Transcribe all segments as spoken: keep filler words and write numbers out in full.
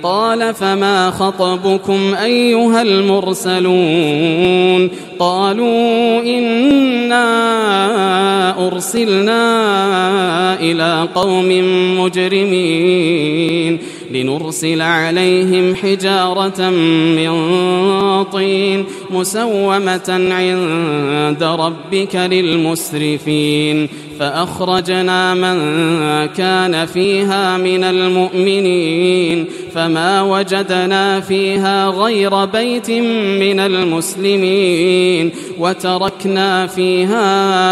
قال فما خطبكم أيها المرسلون قالوا إنا أرسلنا إلى قوم مجرمين لنرسل عليهم حجارة من طين مسومة عند ربك للمسرفين فأخرجنا من كان فيها من المؤمنين فما وجدنا فيها غير بيت من المسلمين وتركنا فيها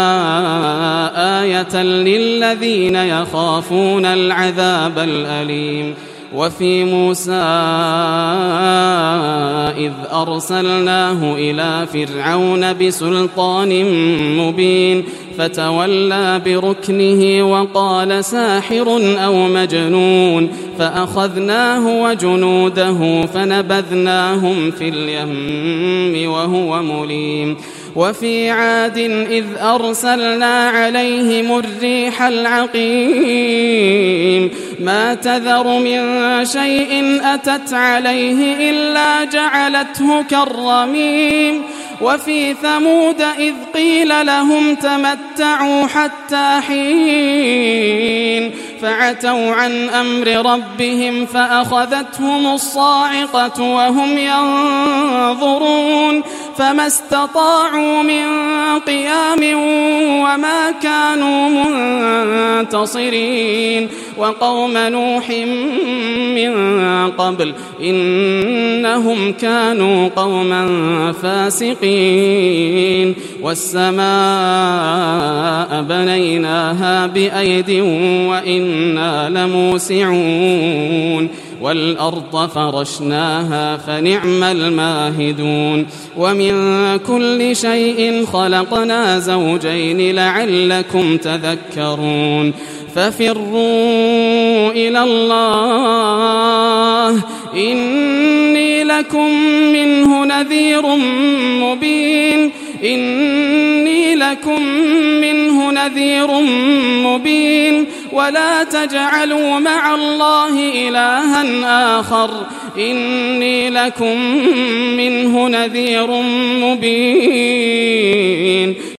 آية للذين يخافون العذاب الأليم وفي موسى إذ أرسلناه إلى فرعون بسلطان مبين فتولى بركنه وقال ساحر أو مجنون فأخذناه وجنوده فنبذناهم في اليم وهو مليم وفي عاد إذ أرسلنا عليهم الريح العقيم ما تذر من شيء أتت عليه إلا جعلته كالرميم وفي ثمود إذ قيل لهم تمتعوا حتى حين فعتوا عن أمر ربهم فأخذتهم الصاعقة وهم ينظرون فما استطاعوا من قيام وما كانوا منتصرين وقوم نوح من قبل إنهم كانوا قوما فاسقين والسماء بنيناها بأيد وإنا لموسعون والأرض فرشناها فنعم الماهدون ومن كل شيء خلقنا زوجين لعلكم تذكرون ففروا إلى الله إني لكم منه نذير مبين إني لكم منه نذير مبين ولا تجعلوا مع الله إلها آخر إني لكم منه نذير مبين